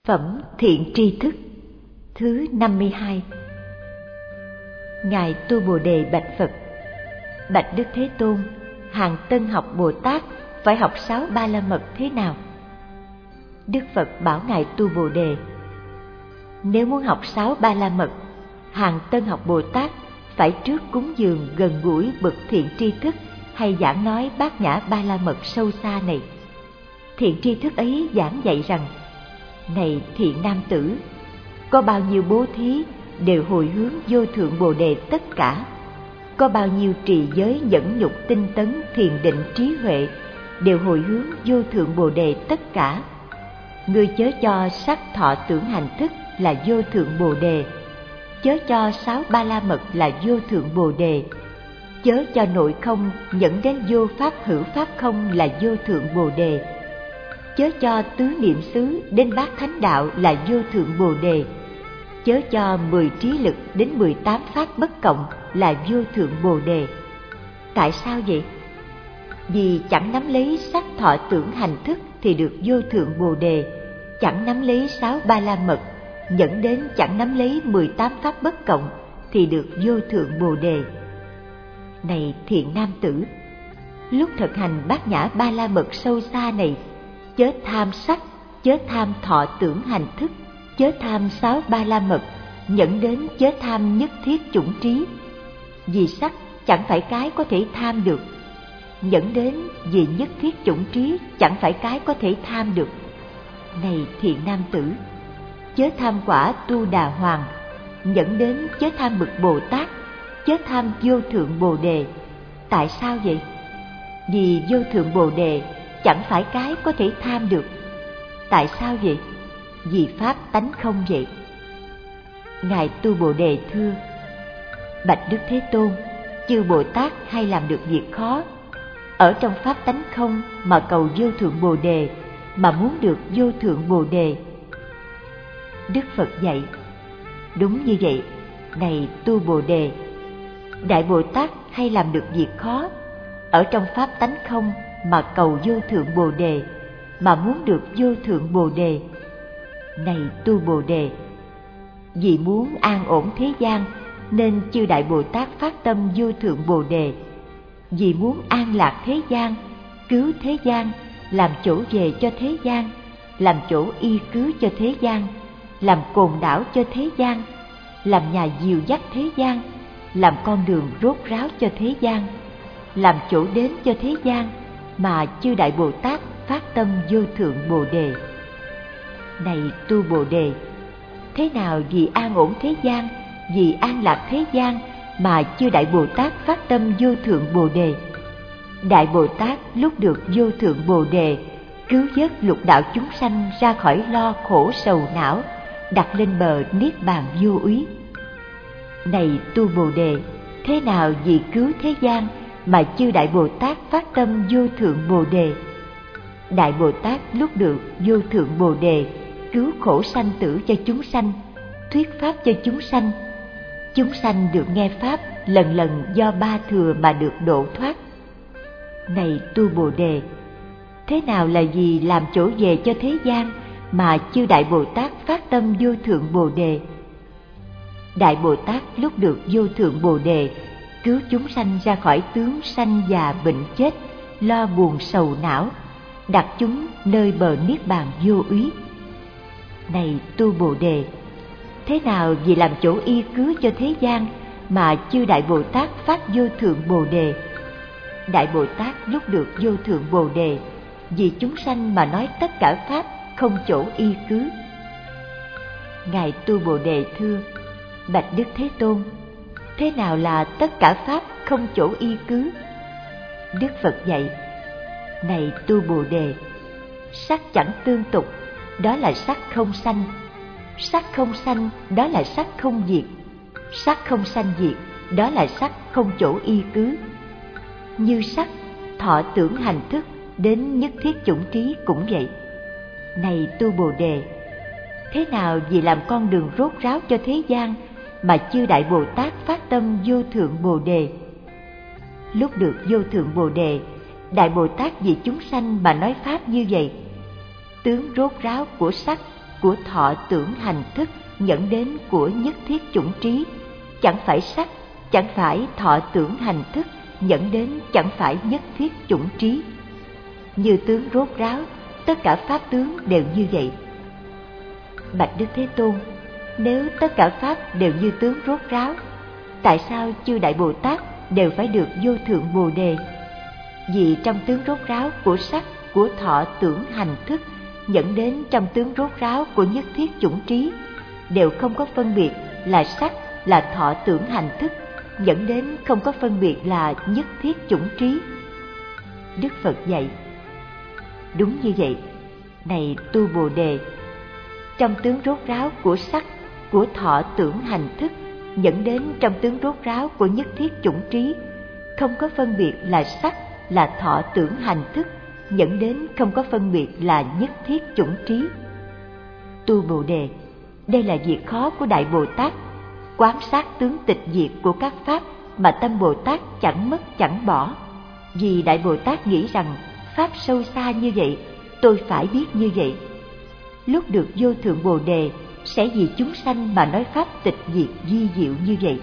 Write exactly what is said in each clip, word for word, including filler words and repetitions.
Phẩm Thiện Tri Thức thứ năm mươi hai. Ngài Tu Bồ Đề bạch Phật: Bạch Đức Thế Tôn, hàng tân học Bồ Tát phải học sáu ba la mật thế nào? Đức Phật bảo Ngài Tu Bồ Đề: Nếu muốn học sáu ba la mật, hàng tân học Bồ Tát phải trước cúng dường gần gũi bậc thiện tri thức hay giảng nói bát nhã ba la mật sâu xa này. Thiện tri thức ấy giảng dạy rằng: Này thiện nam tử, có bao nhiêu bố thí đều hồi hướng vô thượng Bồ Đề tất cả. Có bao nhiêu trì giới nhẫn nhục tinh tấn thiền định trí huệ đều hồi hướng vô thượng Bồ Đề tất cả. Ngươi chớ cho sắc thọ tưởng hành thức là vô thượng Bồ Đề, chớ cho sáu ba la mật là vô thượng Bồ Đề, chớ cho nội không dẫn đến vô pháp hữu pháp không là vô thượng Bồ Đề, chớ cho tứ niệm xứ đến bát thánh đạo là vô thượng Bồ Đề, chớ cho mười trí lực đến mười tám pháp bất cộng là vô thượng Bồ Đề. Tại sao vậy? Vì chẳng nắm lấy sắc thọ tưởng hành thức thì được vô thượng Bồ Đề, chẳng nắm lấy sáu ba la mật dẫn đến chẳng nắm lấy mười tám pháp bất cộng thì được vô thượng Bồ Đề. Này thiện nam tử, lúc thực hành bát nhã ba la mật sâu xa này, chớ tham sắc, chớ tham thọ tưởng hành thức, chớ tham sáu ba la mật, dẫn đến chớ tham nhất thiết chủng trí. Vì sắc chẳng phải cái có thể tham được, dẫn đến vì nhất thiết chủng trí chẳng phải cái có thể tham được. Này thiện nam tử, chớ tham quả tu đà hoàng, dẫn đến chớ tham bậc Bồ Tát, chớ tham vô thượng Bồ Đề. Tại sao vậy? Vì vô thượng Bồ Đề chẳng phải cái có thể tham được. Tại sao vậy? Vì pháp tánh không vậy. Ngài Tu Bồ Đề thưa: Bạch Đức Thế Tôn, chư Bồ Tát hay làm được việc khó, ở trong pháp tánh không mà cầu vô thượng Bồ Đề, mà muốn được vô thượng Bồ Đề. Đức Phật dạy: Đúng như vậy, này Tu Bồ Đề, Đại Bồ Tát hay làm được việc khó, ở trong pháp tánh không mà cầu vô thượng Bồ Đề, mà muốn được vô thượng Bồ Đề. Này Tu Bồ Đề, vì muốn an ổn thế gian nên chư Đại Bồ Tát phát tâm vô thượng Bồ Đề. Vì muốn an lạc thế gian, cứu thế gian, làm chỗ về cho thế gian, làm chỗ y cứ cho thế gian, làm cồn đảo cho thế gian, làm nhà dìu dắt thế gian, làm con đường rốt ráo cho thế gian, làm chỗ đến cho thế gian, mà chư Đại Bồ Tát phát tâm vô thượng Bồ Đề. Này Tu Bồ Đề, thế nào vì an ổn thế gian, vì an lạc thế gian mà chư Đại Bồ Tát phát tâm vô thượng Bồ Đề? Đại Bồ Tát lúc được vô thượng Bồ Đề, cứu vớt lục đạo chúng sanh ra khỏi lo khổ sầu não, đặt lên bờ niết bàn vô úy. Này Tu Bồ Đề, thế nào vì cứu thế gian mà chư Đại Bồ Tát phát tâm vô thượng Bồ Đề? Đại Bồ Tát lúc được vô thượng Bồ Đề, cứu khổ sanh tử cho chúng sanh, thuyết pháp cho chúng sanh. Chúng sanh được nghe pháp lần lần do ba thừa mà được độ thoát. Này Tu Bồ Đề, thế nào là vì làm chỗ về cho thế gian mà chư Đại Bồ Tát phát tâm vô thượng Bồ Đề? Đại Bồ Tát lúc được vô thượng Bồ Đề, cứu chúng sanh ra khỏi tướng sanh già bệnh chết, lo buồn sầu não, đặt chúng nơi bờ niết bàn vô úy. Này Tu Bồ Đề, thế nào vì làm chỗ y cứ cho thế gian mà chư Đại Bồ Tát phát vô thượng Bồ Đề? Đại Bồ Tát lúc được vô thượng Bồ Đề, vì chúng sanh mà nói tất cả pháp không chỗ y cứ. Ngài Tu Bồ Đề thưa: Bạch Đức Thế Tôn, thế nào là tất cả pháp không chỗ y cứ? Đức Phật dạy: Này Tu Bồ Đề, sắc chẳng tương tục, đó là sắc không sanh. Sắc không sanh, đó là sắc không diệt. Sắc không sanh diệt, đó là sắc không chỗ y cứ. Như sắc, thọ tưởng hành thức đến nhất thiết chủng trí cũng vậy. Này Tu Bồ Đề, thế nào vì làm con đường rốt ráo cho thế gian mà chư Đại Bồ Tát phát tâm vô thượng Bồ Đề? Lúc được vô thượng Bồ Đề, Đại Bồ Tát vì chúng sanh mà nói pháp như vậy. Tướng rốt ráo của sắc, của thọ tưởng hành thức dẫn đến của nhất thiết chủng trí, chẳng phải sắc, chẳng phải thọ tưởng hành thức dẫn đến chẳng phải nhất thiết chủng trí. Như tướng rốt ráo, tất cả pháp tướng đều như vậy. Bạch Đức Thế Tôn, nếu tất cả pháp đều như tướng rốt ráo, tại sao chư Đại Bồ Tát đều phải được vô thượng Bồ Đề? Vì trong tướng rốt ráo của sắc, của thọ tưởng hành thức dẫn đến trong tướng rốt ráo của nhất thiết chủng trí đều không có phân biệt là sắc, là thọ tưởng hành thức, dẫn đến không có phân biệt là nhất thiết chủng trí. Đức Phật dạy, đúng như vậy. Này tu Bồ Đề, trong tướng rốt ráo của sắc, của thọ tưởng hành thức dẫn đến trong tướng rốt ráo của nhất thiết chủng trí không có phân biệt là sắc, là thọ tưởng hành thức, dẫn đến không có phân biệt là nhất thiết chủng trí. Tu Bồ Đề, đây là việc khó của Đại Bồ Tát, quán sát tướng tịch diệt của các pháp mà tâm Bồ Tát chẳng mất chẳng bỏ. Vì Đại Bồ Tát nghĩ rằng pháp sâu xa như vậy, tôi phải biết như vậy. Lúc được vô thượng Bồ Đề sẽ vì chúng sanh mà nói pháp tịch diệt vi diệu như vậy.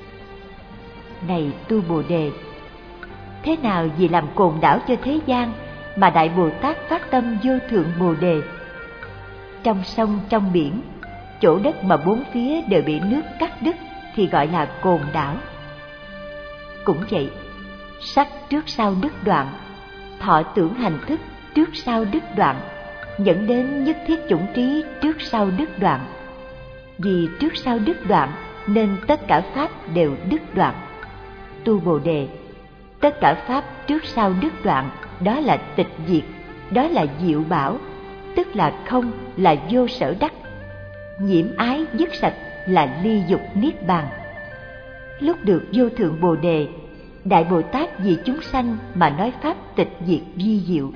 Này tu Bồ Đề, thế nào vì làm cồn đảo cho thế gian mà Đại Bồ Tát phát tâm vô thượng Bồ Đề? Trong sông, trong biển, chỗ đất mà bốn phía đều bị nước cắt đứt thì gọi là cồn đảo. Cũng vậy, sắc trước sau đứt đoạn, thọ tưởng hành thức trước sau đứt đoạn, dẫn đến nhất thiết chủng trí trước sau đứt đoạn. Vì trước sau đứt đoạn nên tất cả pháp đều đứt đoạn. Tu Bồ Đề, tất cả pháp trước sau đứt đoạn, đó là tịch diệt, đó là diệu bảo, tức là không, là vô sở đắc. Nhiễm ái dứt sạch là ly dục niết bàn. Lúc được vô thượng Bồ Đề, Đại Bồ Tát vì chúng sanh mà nói pháp tịch diệt vi diệu.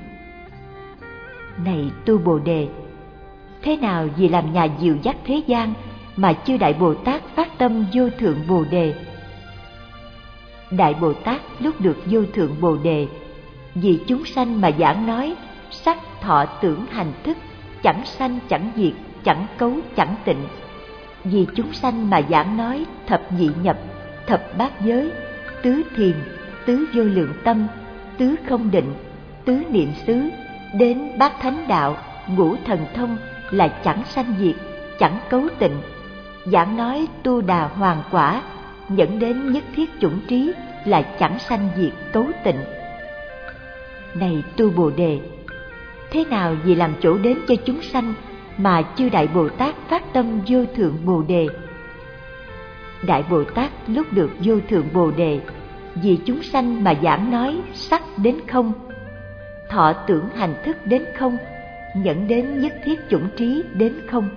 Này tu Bồ Đề, thế nào vì làm nhà dìu dắt thế gian mà chư Đại Bồ Tát phát tâm vô thượng Bồ Đề? Đại Bồ Tát lúc được vô thượng Bồ Đề, vì chúng sanh mà giảng nói sắc thọ tưởng hành thức chẳng sanh chẳng diệt, chẳng cấu chẳng tịnh. Vì chúng sanh mà giảng nói thập nhị nhập, thập bát giới, tứ thiền, tứ vô lượng tâm, tứ không định, tứ niệm xứ, đến bát thánh đạo, ngũ thần thông là chẳng sanh diệt, chẳng cấu tịnh. Giảng nói tu đà hoàng quả, dẫn đến nhất thiết chủng trí là chẳng sanh diệt cấu tịnh. Này tu Bồ Đề, thế nào vì làm chỗ đến cho chúng sanh mà chư Đại Bồ Tát phát tâm vô thượng Bồ Đề? Đại Bồ Tát lúc được vô thượng Bồ Đề, vì chúng sanh mà giảng nói sắc đến không, thọ tưởng hành thức đến không, dẫn đến nhất thiết chủng trí đến không.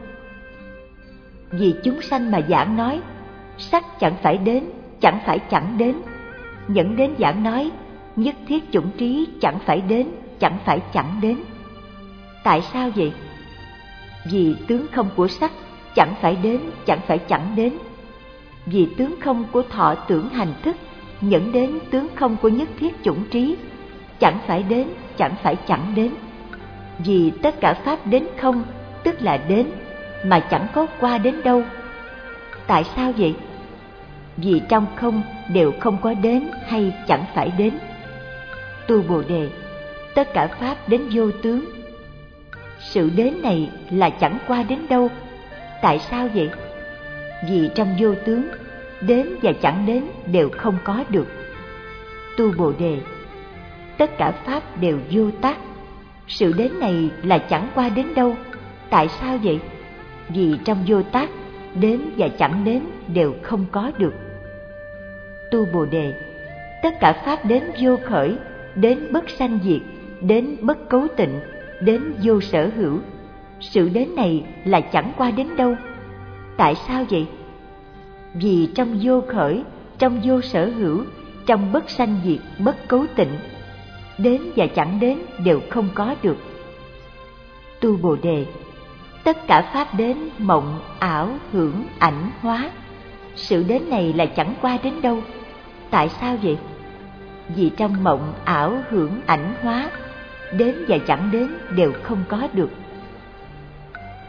Vì chúng sanh mà giảng nói sắc chẳng phải đến, chẳng phải chẳng đến, dẫn đến giảng nói nhất thiết chủng trí chẳng phải đến, chẳng phải chẳng đến. Tại sao vậy? Vì tướng không của sắc chẳng phải đến, chẳng phải chẳng đến. Vì tướng không của thọ tưởng hành thức dẫn đến tướng không của nhất thiết chủng trí chẳng phải đến, chẳng phải chẳng đến. Vì tất cả pháp đến không, tức là đến, mà chẳng có qua đến đâu. Tại sao vậy? Vì trong không đều không có đến hay chẳng phải đến. Tu Bồ Đề, tất cả pháp đến vô tướng. Sự đến này là chẳng qua đến đâu. Tại sao vậy? Vì trong vô tướng, đến và chẳng đến đều không có được. Tu Bồ Đề, tất cả pháp đều vô tác. Sự đến này là chẳng qua đến đâu. Tại sao vậy? Vì trong vô tác, đến và chẳng đến đều không có được. Tu Bồ Đề, tất cả pháp đến vô khởi, đến bất sanh diệt, đến bất cấu tịnh, đến vô sở hữu. Sự đến này là chẳng qua đến đâu. Tại sao vậy? Vì trong vô khởi, trong vô sở hữu, trong bất sanh diệt, bất cấu tịnh, đến và chẳng đến đều không có được. Tu Bồ Đề, tất cả pháp đến mộng, ảo, hưởng, ảnh, hóa. Sự đến này là chẳng qua đến đâu. Tại sao vậy? Vì trong mộng, ảo, hưởng, ảnh, hóa, đến và chẳng đến đều không có được.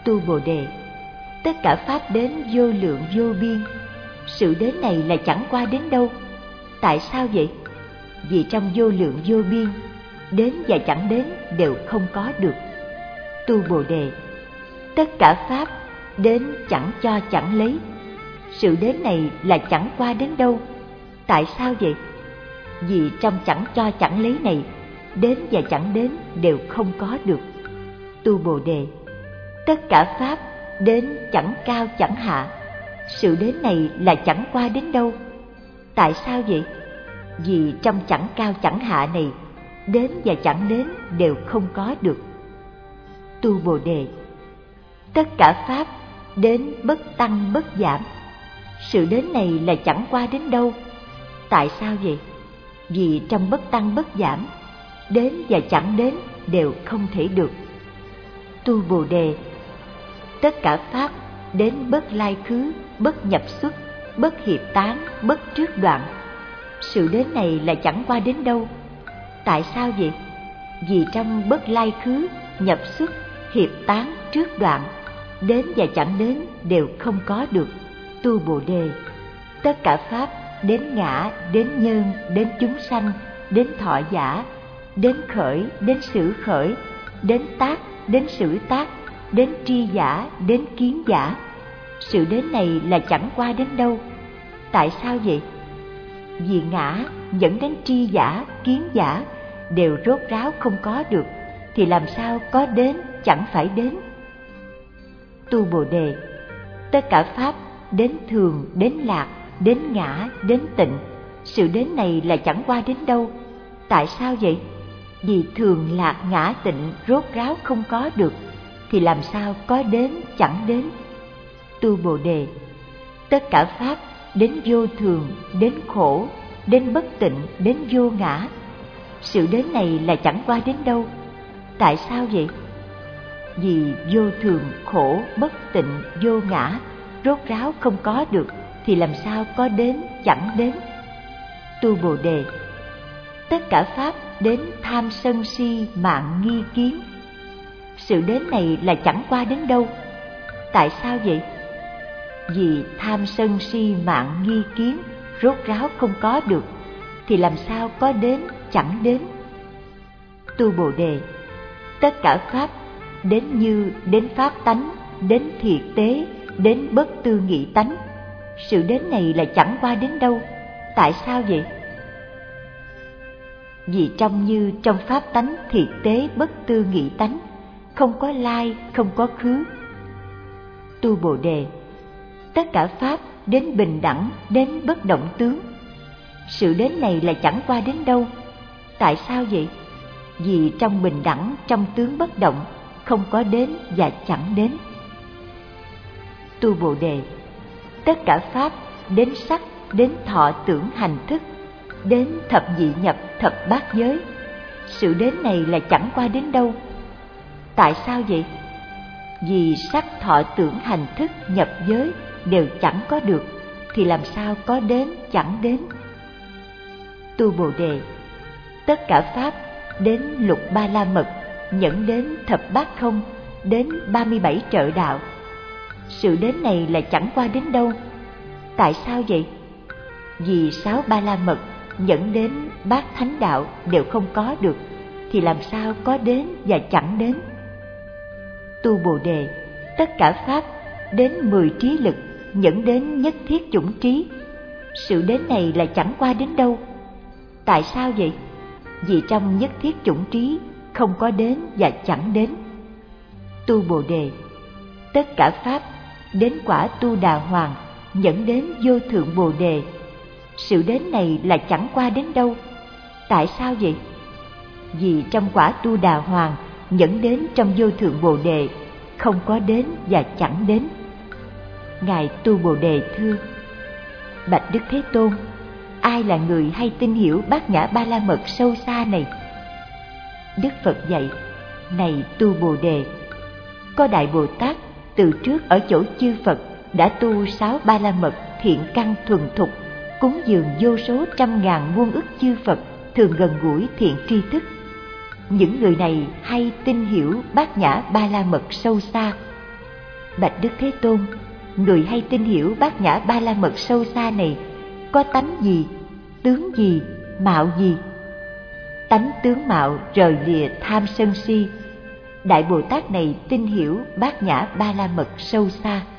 Tu Bồ Đề, tất cả pháp đến vô lượng vô biên, sự đến này là chẳng qua đến đâu. Tại sao vậy? Vì trong vô lượng vô biên, đến và chẳng đến đều không có được. Tu Bồ Đề, tất cả pháp đến chẳng cho chẳng lấy, sự đến này là chẳng qua đến đâu. Tại sao vậy? Vì trong chẳng cho chẳng lấy này, đến và chẳng đến đều không có được. Tu Bồ Đề, tất cả pháp đến chẳng cao chẳng hạ, sự đến này là chẳng qua đến đâu. Tại sao vậy? Vì trong chẳng cao chẳng hạ này, đến và chẳng đến đều không có được. Tu Bồ Đề, tất cả pháp đến bất tăng bất giảm, sự đến này là chẳng qua đến đâu. Tại sao vậy? Vì trong bất tăng bất giảm, đến và chẳng đến đều không thể được. Tu Bồ Đề, tất cả pháp đến bất lai khứ, bất nhập xuất, bất hiệp tán, bất trước đoạn, sự đến này là chẳng qua đến đâu. Tại sao vậy? Vì trong bất lai khứ, nhập xuất, hiệp tán, trước đoạn, đến và chẳng đến đều không có được. Tu Bồ Đề, tất cả pháp đến ngã, đến nhân, đến chúng sanh, đến thọ giả, đến khởi, đến xử khởi, đến tác, đến xử tác, đến tri giả, đến kiến giả, sự đến này là chẳng qua đến đâu. Tại sao vậy? Vì ngã dẫn đến tri giả, kiến giả đều rốt ráo không có được, thì làm sao có đến chẳng phải đến. Tu Bồ Đề, tất cả pháp đến thường, đến lạc, đến ngã, đến tịnh, sự đến này là chẳng qua đến đâu. Tại sao vậy? Vì thường lạc ngã tịnh rốt ráo không có được, thì làm sao có đến chẳng đến. Tu Bồ Đề, tất cả pháp đến vô thường, đến khổ, đến bất tịnh, đến vô ngã, sự đến này là chẳng qua đến đâu. Tại sao vậy? Vì vô thường, khổ, bất tịnh, vô ngã rốt ráo không có được, thì làm sao có đến chẳng đến. Tu Bồ Đề, tất cả pháp đến tham sân si mạng nghi kiến, sự đến này là chẳng qua đến đâu. Tại sao vậy? Vì tham sân si mạng nghi kiến rốt ráo không có được, thì làm sao có đến chẳng đến. Tu Bồ Đề, tất cả pháp đến như đến pháp tánh, đến thiệt tế, đến bất tư nghị tánh, sự đến này là chẳng qua đến đâu. Tại sao vậy? Vì trong như trong pháp tánh thiệt tế bất tư nghị tánh, không có lai, không có khứ. Tu Bồ Đề, tất cả pháp đến bình đẳng, đến bất động tướng, sự đến này là chẳng qua đến đâu. Tại sao vậy? Vì trong bình đẳng, trong tướng bất động, không có đến và chẳng đến. Tu Bồ Đề, tất cả pháp đến sắc, đến thọ tưởng hành thức, đến thập nhị nhập, thập bát giới, sự đến này là chẳng qua đến đâu. Tại sao vậy? Vì sắc thọ tưởng hành thức nhập giới đều chẳng có được, thì làm sao có đến chẳng đến. Tu Bồ Đề, tất cả pháp đến lục ba la mật, nhẫn đến thập bát không, đến ba mươi bảy trợ đạo, sự đến này là chẳng qua đến đâu. Tại sao vậy? Vì sáu ba la mật nhẫn đến bát thánh đạo đều không có được, thì làm sao có đến và chẳng đến. Tu Bồ Đề, tất cả pháp đến mười trí lực, nhẫn đến nhất thiết chủng trí, sự đến này là chẳng qua đến đâu. Tại sao vậy? Vì trong nhất thiết chủng trí không có đến và chẳng đến. Tu Bồ Đề, tất cả pháp đến quả Tu Đà Hoàng, nhẫn đến vô thượng Bồ Đề, sự đến này là chẳng qua đến đâu. Tại sao vậy? Vì trong quả Tu Đà Hoàng nhẫn đến trong vô thượng Bồ Đề, không có đến và chẳng đến. Ngài Tu Bồ Đề thưa: Bạch Đức Thế Tôn, ai là người hay tin hiểu bát nhã ba la mật sâu xa này? Đức Phật dạy: Này Tu Bồ Đề, có Đại Bồ Tát từ trước ở chỗ chư Phật đã tu sáu ba la mật thiện căn thuần thục, cúng dường vô số trăm ngàn muôn ức chư Phật thường gần gũi thiện tri thức. Những người này hay tin hiểu bát nhã ba la mật sâu xa. Bạch Đức Thế Tôn, người hay tin hiểu bát nhã ba la mật sâu xa này có tánh gì, tướng gì, mạo gì? Tánh tướng mạo rời lìa tham sân si. Đại Bồ Tát này tin hiểu bát nhã ba la mật sâu xa.